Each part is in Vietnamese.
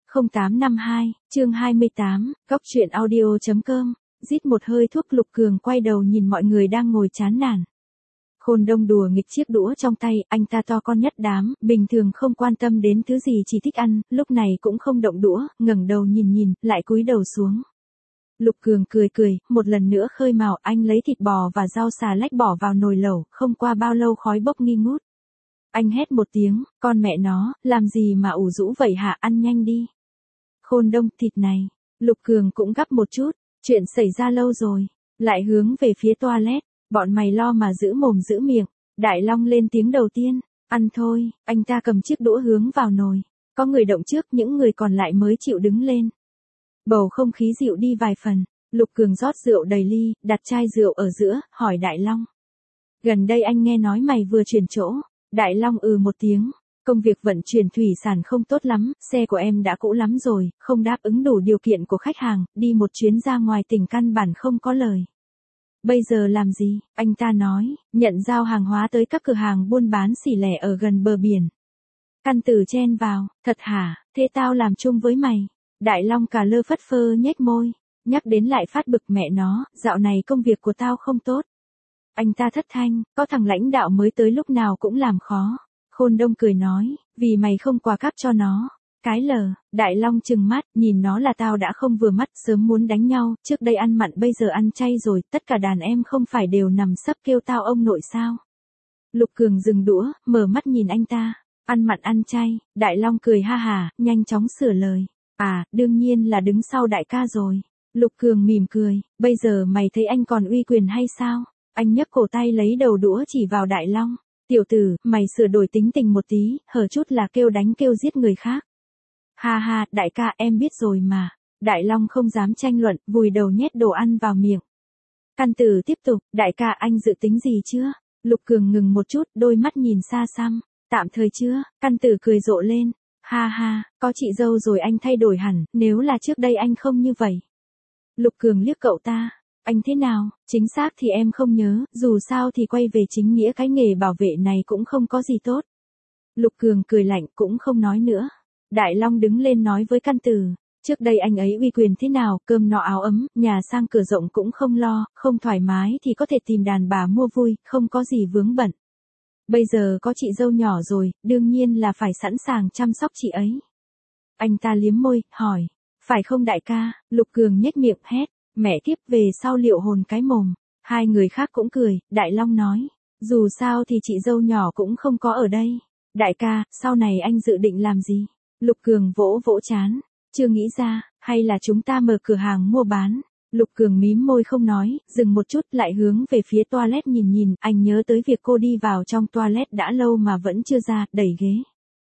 0852, chương 28, góc chuyện audio.com, rít một hơi thuốc Lục Cường quay đầu nhìn mọi người đang ngồi chán nản. Khôn Đông đùa nghịch chiếc đũa trong tay, anh ta to con nhất đám, bình thường không quan tâm đến thứ gì chỉ thích ăn, lúc này cũng không động đũa, ngẩng đầu nhìn, lại cúi đầu xuống. Lục Cường cười, một lần nữa khơi mào, anh lấy thịt bò và rau xà lách bỏ vào nồi lẩu, không qua bao lâu khói bốc nghi ngút. Anh hét một tiếng, con mẹ nó, làm gì mà ủ rũ vậy hả, ăn nhanh đi. Khôn Đông, thịt này. Lục Cường cũng gắp một chút, chuyện xảy ra lâu rồi. Lại hướng về phía toilet, bọn mày lo mà giữ mồm giữ miệng. Đại Long lên tiếng đầu tiên, ăn thôi, anh ta cầm chiếc đũa hướng vào nồi. Có người động trước, những người còn lại mới chịu đứng lên. Bầu không khí dịu đi vài phần, Lục Cường rót rượu đầy ly, đặt chai rượu ở giữa, hỏi Đại Long. Gần đây anh nghe nói mày vừa chuyển chỗ. Đại Long một tiếng. Công việc vận chuyển thủy sản không tốt lắm, xe của em đã cũ lắm rồi, không đáp ứng đủ điều kiện của khách hàng, đi một chuyến ra ngoài tỉnh căn bản không có lời. Bây giờ làm gì? Anh ta nói, nhận giao hàng hóa tới các cửa hàng buôn bán xỉ lẻ ở gần bờ biển. Căn Tử chen vào, thật hả, thế tao làm chung với mày. Đại Long cà lơ phất phơ nhếch môi, nhắc đến lại phát bực mẹ nó, dạo này công việc của tao không tốt. Anh ta thất thanh, có thằng lãnh đạo mới tới lúc nào cũng làm khó. Khôn Đông cười nói, vì mày không quà cáp cho nó. Cái lờ, Đại Long trừng mắt, nhìn nó là tao đã không vừa mắt, sớm muốn đánh nhau, trước đây ăn mặn bây giờ ăn chay rồi, tất cả đàn em không phải đều nằm sấp kêu tao ông nội sao. Lục Cường dừng đũa, mở mắt nhìn anh ta, ăn mặn ăn chay, Đại Long cười ha hà, nhanh chóng sửa lời. À, đương nhiên là đứng sau đại ca rồi. Lục Cường mỉm cười, bây giờ mày thấy anh còn uy quyền hay sao? Anh nhấc cổ tay lấy đầu đũa chỉ vào Đại Long. Tiểu tử, mày sửa đổi tính tình một tí, hở chút là kêu đánh kêu giết người khác. Ha ha, đại ca em biết rồi mà. Đại Long không dám tranh luận, vùi đầu nhét đồ ăn vào miệng. Căn Tử tiếp tục, đại ca anh dự tính gì chưa? Lục Cường ngừng một chút, đôi mắt nhìn xa xăm. Tạm thời chưa? Căn Tử cười rộ lên. Ha ha, có chị dâu rồi anh thay đổi hẳn, nếu là trước đây anh không như vậy. Lục Cường liếc cậu ta. Anh thế nào, chính xác thì em không nhớ, dù sao thì quay về chính nghĩa cái nghề bảo vệ này cũng không có gì tốt. Lục Cường cười lạnh cũng không nói nữa. Đại Long đứng lên nói với Căn Tử, trước đây anh ấy uy quyền thế nào, cơm no áo ấm, nhà sang cửa rộng cũng không lo, không thoải mái thì có thể tìm đàn bà mua vui, không có gì vướng bận. Bây giờ có chị dâu nhỏ rồi, đương nhiên là phải sẵn sàng chăm sóc chị ấy. Anh ta liếm môi, hỏi, phải không đại ca? Lục Cường nhếch miệng hét. Mẹ kiếp, về sau liệu hồn cái mồm. Hai người khác cũng cười, Đại Long nói. Dù sao thì chị dâu nhỏ cũng không có ở đây. Đại ca, sau này anh dự định làm gì? Lục Cường vỗ vỗ trán. Chưa nghĩ ra, hay là chúng ta mở cửa hàng mua bán? Lục Cường mím môi không nói, dừng một chút lại hướng về phía toilet nhìn, anh nhớ tới việc cô đi vào trong toilet đã lâu mà vẫn chưa ra, đẩy ghế.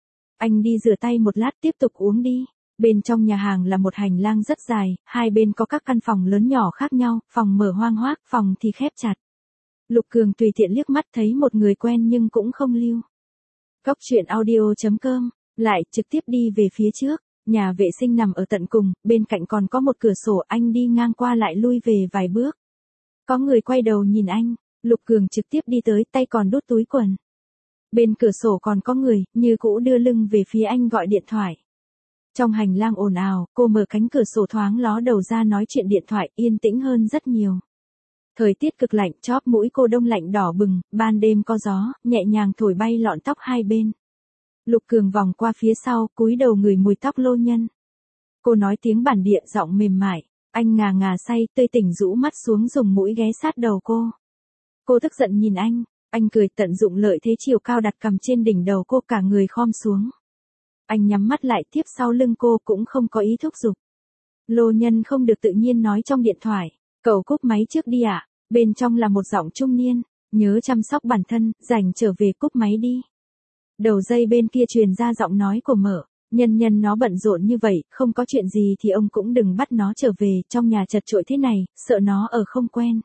Anh đi rửa tay một lát tiếp tục uống đi. Bên trong nhà hàng là một hành lang rất dài, hai bên có các căn phòng lớn nhỏ khác nhau, phòng mở hoang hoác, phòng thì khép chặt. Lục Cường tùy tiện liếc mắt thấy một người quen nhưng cũng không lưu. Góc chuyện audio.com, lại trực tiếp đi về phía trước, nhà vệ sinh nằm ở tận cùng, bên cạnh còn có một cửa sổ, anh đi ngang qua lại lui về vài bước. Có người quay đầu nhìn anh, Lục Cường trực tiếp đi tới, tay còn đút túi quần. Bên cửa sổ còn có người, như cũ đưa lưng về phía anh gọi điện thoại. Trong hành lang ồn ào, cô mở cánh cửa sổ thoáng ló đầu ra nói chuyện điện thoại, yên tĩnh hơn rất nhiều. Thời tiết cực lạnh, chóp mũi cô đông lạnh đỏ bừng, ban đêm có gió, nhẹ nhàng thổi bay lọn tóc hai bên. Lục Cường vòng qua phía sau, cúi đầu ngửi mùi tóc Lô Nhân. Cô nói tiếng bản địa giọng mềm mại, anh ngà say, tươi tỉnh rũ mắt xuống dùng mũi ghé sát đầu cô. Cô tức giận nhìn anh cười tận dụng lợi thế chiều cao đặt cằm trên đỉnh đầu cô, cả người khom xuống. Anh nhắm mắt lại tiếp sau lưng cô cũng không có ý thúc giục. Lô Nhân không được tự nhiên nói trong điện thoại, cậu cúp máy trước đi ạ. Bên trong là một giọng trung niên, nhớ chăm sóc bản thân, rảnh trở về cúp máy đi. Đầu dây bên kia truyền ra giọng nói của Mở, nhân nó bận rộn như vậy, không có chuyện gì thì ông cũng đừng bắt nó trở về, trong nhà chật chội thế này, sợ nó ở không quen.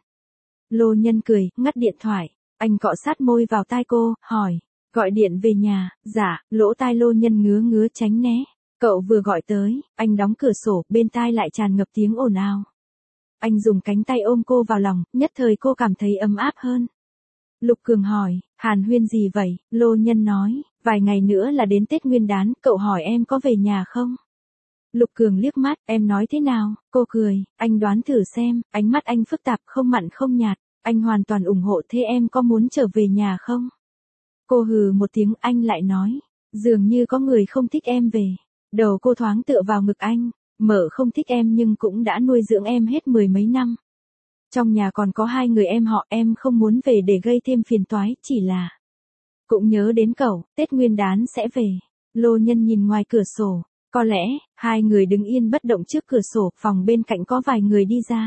Lô Nhân cười, ngắt điện thoại, anh cọ sát môi vào tai cô, hỏi. Gọi điện về nhà, dạ, lỗ tai Lô Nhân ngứa tránh né. Cậu vừa gọi tới, anh đóng cửa sổ, bên tai lại tràn ngập tiếng ồn ào. Anh dùng cánh tay ôm cô vào lòng, nhất thời cô cảm thấy ấm áp hơn. Lục Cường hỏi, hàn huyên gì vậy? Lô Nhân nói, vài ngày nữa là đến Tết Nguyên đán, cậu hỏi em có về nhà không? Lục Cường liếc mắt, em nói thế nào? Cô cười, anh đoán thử xem, ánh mắt anh phức tạp không mặn không nhạt, anh hoàn toàn ủng hộ thế em có muốn trở về nhà không? Cô hừ một tiếng, anh lại nói, dường như có người không thích em về. Đầu cô thoáng tựa vào ngực anh, Mở không thích em nhưng cũng đã nuôi dưỡng em hết mười mấy năm. Trong nhà còn có 2 người em họ, em không muốn về để gây thêm phiền toái, chỉ là cũng nhớ đến cậu, Tết Nguyên đán sẽ về. Lô Nhân nhìn ngoài cửa sổ, có lẽ, 2 người đứng yên bất động trước cửa sổ, phòng bên cạnh có vài người đi ra.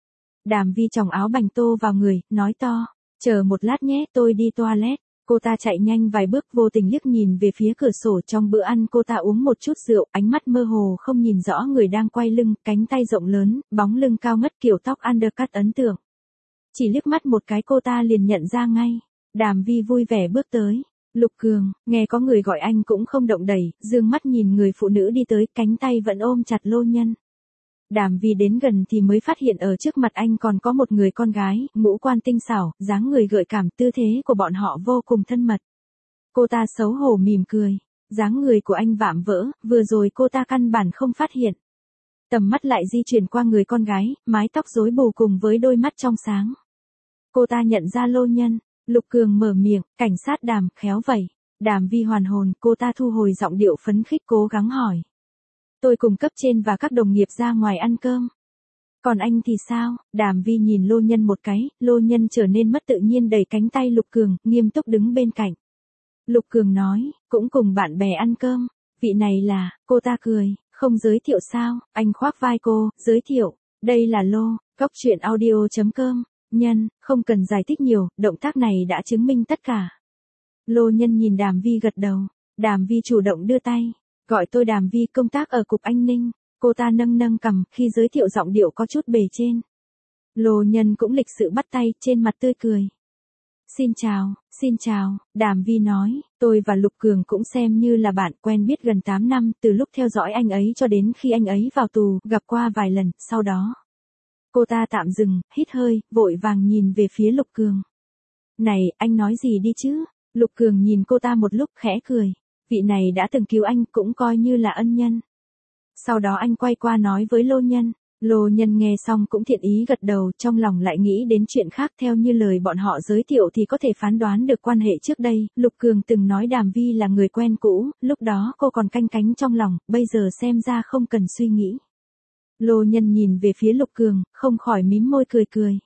Đàm Vi chồng áo bành tô vào người, nói to, chờ một lát nhé, tôi đi toilet. Cô ta chạy nhanh vài bước, vô tình liếc nhìn về phía cửa sổ. Trong bữa ăn cô ta uống một chút rượu, ánh mắt mơ hồ không nhìn rõ người đang quay lưng, cánh tay rộng lớn, bóng lưng cao ngất, kiểu tóc undercut ấn tượng. Chỉ liếc mắt một cái cô ta liền nhận ra ngay. Đàm Vi vui vẻ bước tới. Lục Cường, nghe có người gọi anh cũng không động đẩy, dương mắt nhìn người phụ nữ đi tới, cánh tay vẫn ôm chặt Lô Nhân. Đàm Vi đến gần thì mới phát hiện ở trước mặt anh còn có một người con gái, ngũ quan tinh xảo, dáng người gợi cảm, tư thế của bọn họ vô cùng thân mật. Cô ta xấu hổ mỉm cười, dáng người của anh vạm vỡ, vừa rồi cô ta căn bản không phát hiện. Tầm mắt lại di chuyển qua người con gái, mái tóc rối bù cùng với đôi mắt trong sáng. Cô ta nhận ra Lô Nhân. Lục Cường mở miệng, cảnh sát Đàm, khéo vậy. Đàm Vi hoàn hồn, cô ta thu hồi giọng điệu phấn khích cố gắng hỏi. Tôi cùng cấp trên và các đồng nghiệp ra ngoài ăn cơm. Còn anh thì sao? Đàm Vi nhìn Lô Nhân một cái, Lô Nhân trở nên mất tự nhiên đẩy cánh tay Lục Cường, nghiêm túc đứng bên cạnh. Lục Cường nói, cũng cùng bạn bè ăn cơm. Vị này là, cô ta cười, không giới thiệu sao? Anh khoác vai cô, giới thiệu. Đây là Lô, Cốc Truyện Audio.com. Nhân, không cần giải thích nhiều, động tác này đã chứng minh tất cả. Lô Nhân nhìn Đàm Vi gật đầu. Đàm Vi chủ động đưa tay. Gọi tôi Đàm Vi, công tác ở Cục An ninh. Cô ta nâng nâng cằm, khi giới thiệu giọng điệu có chút bề trên. Lô Nhân cũng lịch sự bắt tay, trên mặt tươi cười. Xin chào, Đàm Vi nói, tôi và Lục Cường cũng xem như là bạn, quen biết gần 8 năm, từ lúc theo dõi anh ấy cho đến khi anh ấy vào tù, gặp qua vài lần, sau đó. Cô ta tạm dừng, hít hơi, vội vàng nhìn về phía Lục Cường. Này, anh nói gì đi chứ? Lục Cường nhìn cô ta một lúc khẽ cười. Vị này đã từng cứu anh, cũng coi như là ân nhân. Sau đó anh quay qua nói với Lô Nhân. Lô Nhân nghe xong cũng thiện ý gật đầu, trong lòng lại nghĩ đến chuyện khác. Theo như lời bọn họ giới thiệu thì có thể phán đoán được quan hệ trước đây. Lục Cường từng nói Đàm Vi là người quen cũ, lúc đó cô còn canh cánh trong lòng, bây giờ xem ra không cần suy nghĩ. Lô Nhân nhìn về phía Lục Cường, không khỏi mím môi cười cười.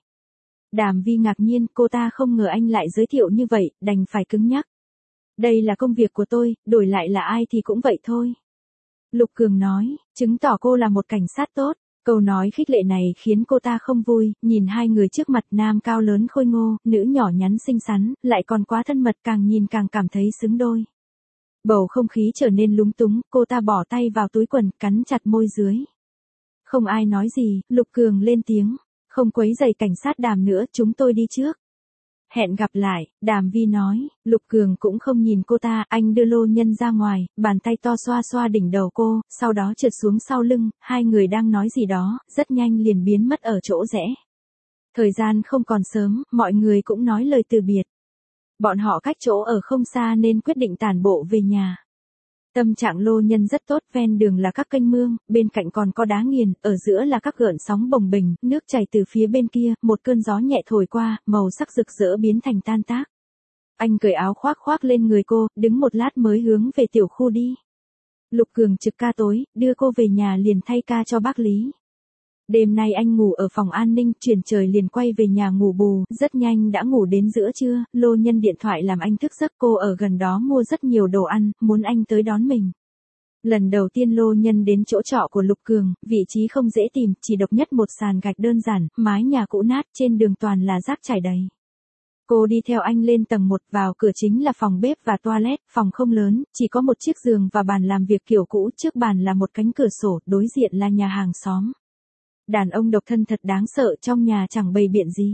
Đàm Vi ngạc nhiên, cô ta không ngờ anh lại giới thiệu như vậy, đành phải cứng nhắc. Đây là công việc của tôi, đổi lại là ai thì cũng vậy thôi. Lục Cường nói, chứng tỏ cô là một cảnh sát tốt. Câu nói khích lệ này khiến cô ta không vui, nhìn 2 người trước mặt, nam cao lớn khôi ngô, nữ nhỏ nhắn xinh xắn, lại còn quá thân mật, càng nhìn càng cảm thấy xứng đôi. Bầu không khí trở nên lúng túng, cô ta bỏ tay vào túi quần, cắn chặt môi dưới. Không ai nói gì, Lục Cường lên tiếng, không quấy rầy cảnh sát Đàm nữa, chúng tôi đi trước. Hẹn gặp lại, Đàm Vi nói. Lục Cường cũng không nhìn cô ta, anh đưa Lô Nhân ra ngoài, bàn tay to xoa xoa đỉnh đầu cô, sau đó trượt xuống sau lưng, 2 người đang nói gì đó, rất nhanh liền biến mất ở chỗ rẽ. Thời gian không còn sớm, mọi người cũng nói lời từ biệt. Bọn họ cách chỗ ở không xa nên quyết định tản bộ về nhà. Tâm trạng Lô Nhân rất tốt, ven đường là các kênh mương, bên cạnh còn có đá nghiền, ở giữa là các gợn sóng bồng bềnh, nước chảy từ phía bên kia, một cơn gió nhẹ thổi qua, màu sắc rực rỡ biến thành tan tác. Anh cởi áo khoác lên người cô, đứng một lát mới hướng về tiểu khu đi. Lục Cường trực ca tối, đưa cô về nhà liền thay ca cho bác Lý. Đêm nay anh ngủ ở phòng an ninh, chuyển trời liền quay về nhà ngủ bù, rất nhanh đã ngủ đến giữa trưa, Lô Nhân điện thoại làm anh thức giấc, cô ở gần đó mua rất nhiều đồ ăn, muốn anh tới đón mình. Lần đầu tiên Lô Nhân đến chỗ trọ của Lục Cường, vị trí không dễ tìm, chỉ độc nhất một sàn gạch đơn giản, mái nhà cũ nát, trên đường toàn là rác trải đầy. Cô đi theo anh lên tầng 1, vào cửa chính là phòng bếp và toilet, phòng không lớn, chỉ có một chiếc giường và bàn làm việc kiểu cũ, trước bàn là một cánh cửa sổ, đối diện là nhà hàng xóm. Đàn ông độc thân thật đáng sợ, trong nhà chẳng bày biện gì.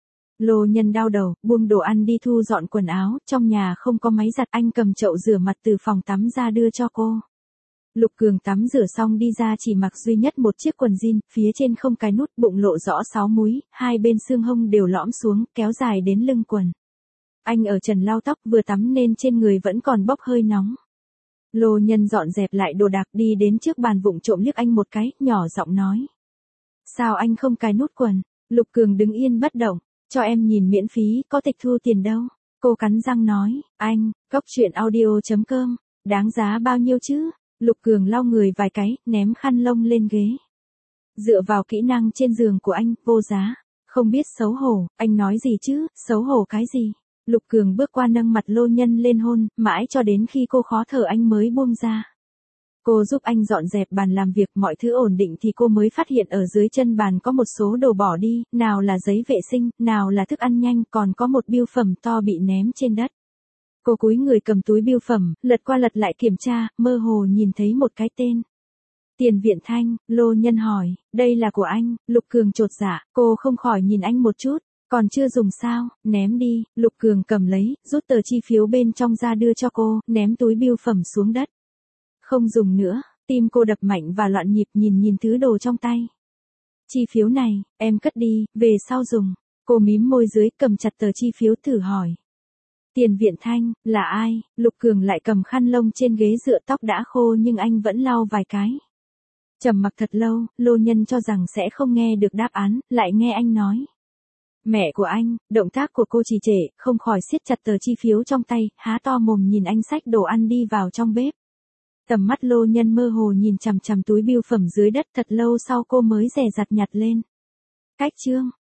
Lô Nhân đau đầu, buông đồ ăn đi thu dọn quần áo, trong nhà không có máy giặt, anh cầm chậu rửa mặt từ phòng tắm ra đưa cho cô. Lục Cường tắm rửa xong đi ra chỉ mặc duy nhất một chiếc quần jean, phía trên không cái nút, bụng lộ rõ 6 múi, 2 bên xương hông đều lõm xuống, kéo dài đến lưng quần. Anh ở trần lau tóc, vừa tắm nên trên người vẫn còn bốc hơi nóng. Lô Nhân dọn dẹp lại đồ đạc đi đến trước bàn vụng trộm liếc anh một cái, nhỏ giọng nói. Sao anh không cài nút quần? Lục Cường đứng yên bất động, cho em nhìn miễn phí, có tịch thu tiền đâu. Cô cắn răng nói, anh, cóc truyện audio.com, đáng giá bao nhiêu chứ? Lục Cường lau người vài cái, ném khăn lông lên ghế. Dựa vào kỹ năng trên giường của anh, vô giá. Không biết xấu hổ, anh nói gì chứ, xấu hổ cái gì? Lục Cường bước qua nâng mặt Lô Nhân lên hôn, mãi cho đến khi cô khó thở anh mới buông ra. Cô giúp anh dọn dẹp bàn làm việc, mọi thứ ổn định thì cô mới phát hiện ở dưới chân bàn có một số đồ bỏ đi, nào là giấy vệ sinh, nào là thức ăn nhanh, còn có một bưu phẩm to bị ném trên đất. Cô cúi người cầm túi bưu phẩm, lật qua lật lại kiểm tra, mơ hồ nhìn thấy một cái tên. Tiền Viện Thanh. Lô Nhân hỏi, đây là của anh? Lục Cường chột dạ, cô không khỏi nhìn anh một chút. Còn chưa dùng sao, ném đi. Lục Cường cầm lấy, rút tờ chi phiếu bên trong ra đưa cho cô, ném túi bưu phẩm xuống đất. Không dùng nữa. Tim cô đập mạnh và loạn nhịp nhìn thứ đồ trong tay. Chi phiếu này, em cất đi, về sau dùng. Cô mím môi dưới, cầm chặt tờ chi phiếu thử hỏi. Tiền Viện Thanh, là ai? Lục Cường lại cầm khăn lông trên ghế dựa, tóc đã khô nhưng anh vẫn lau vài cái. Trầm mặc thật lâu, Lô Nhân cho rằng sẽ không nghe được đáp án, lại nghe anh nói. Mẹ của anh. Động tác của cô trì trệ, không khỏi siết chặt tờ chi phiếu trong tay, há to mồm nhìn anh xách đồ ăn đi vào trong bếp. Tầm mắt Lô Nhân mơ hồ nhìn chằm chằm túi bưu phẩm dưới đất, thật lâu sau cô mới dè dặt nhặt lên. Cách chương.